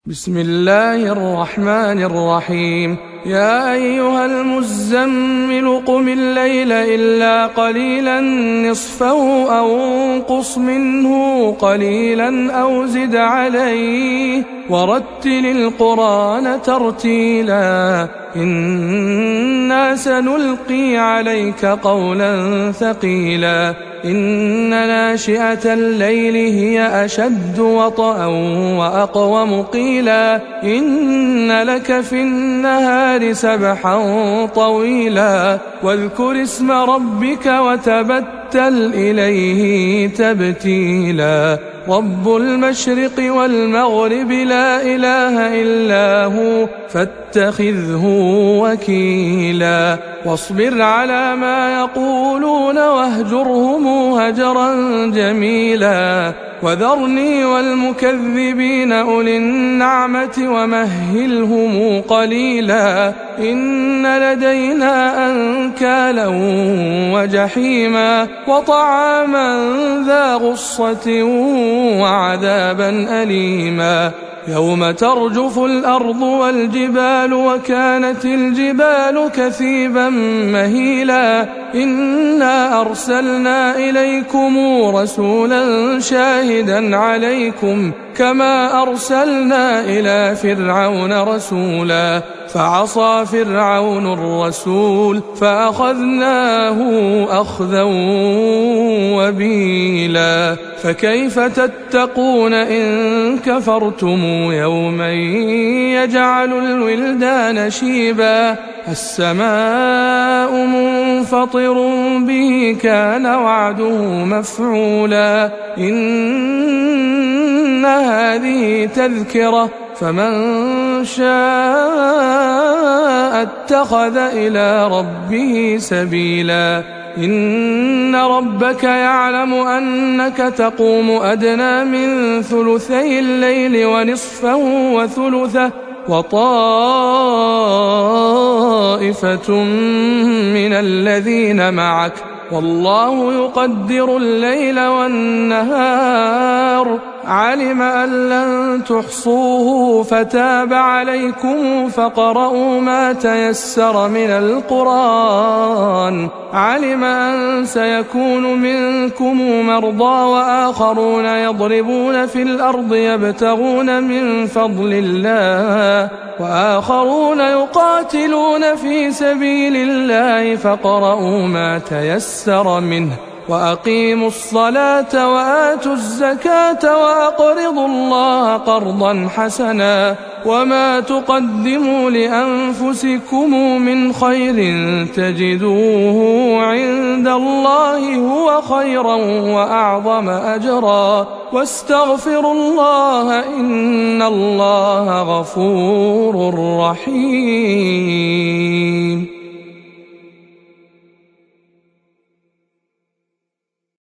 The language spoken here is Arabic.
بسم الله الرحمن الرحيم. يا أيها المزمل قم الليل إلا قليلا نصفه أو انقص منه قليلا أو زد عليه ورتل القرآن ترتيلا إنا سنلقي عليك قولا ثقيلا إن ناشئة الليل هي أشد وطئا وأقوم قيلا إن لك في النهار سبحا طويلا واذكر اسم ربك وتبتل إليه تبتيلا رب المشرق والمغرب لا إله إلا هو فاتخذه وكيلا واصبر على ما يقولون واهجرهم هجرا جميلا وذرني والمكذبين أولي النعمة ومهلهم قليلا إن لدينا أنكالا وجحيما وطعاما ذا غصة وعذابا أليما يوم ترجف الأرض والجبال وكانت الجبال كثيبا مهيلا إنا أرسلنا إليكم رسولا شاهدا عليكم كما أرسلنا إلى فرعون رسولا فعصى فرعون الرسول فأخذناه أخذا وبيلا فكيف تتقون إن كفرتم يوما يجعل الولدان شيبا السماء منفطر به كان وعده مفعولا إن هذه تذكرة فمن شاء اتخذ إلى ربه سبيلا إن ربك يعلم أنك تقوم أدنى من ثلثي الليل ونصفه وثلثه وطائفة من الذين معك والله يقدر الليل والنهار علم أن لن تحصوه فتاب عليكم فاقرؤوا ما تيسر من القرآن علم أن سيكون منكم مرضى وآخرون يضربون في الأرض يبتغون من فضل الله وآخرون يقاتلون في سبيل الله فاقرؤوا ما تيسر منه وأقيموا الصلاة وآتوا الزكاة وأقرضوا الله قرضا حسنا وما تقدموا لأنفسكم من خير تجدوه عند الله هو خيرا وأعظم أجرا واستغفروا الله إن الله غفور رحيم.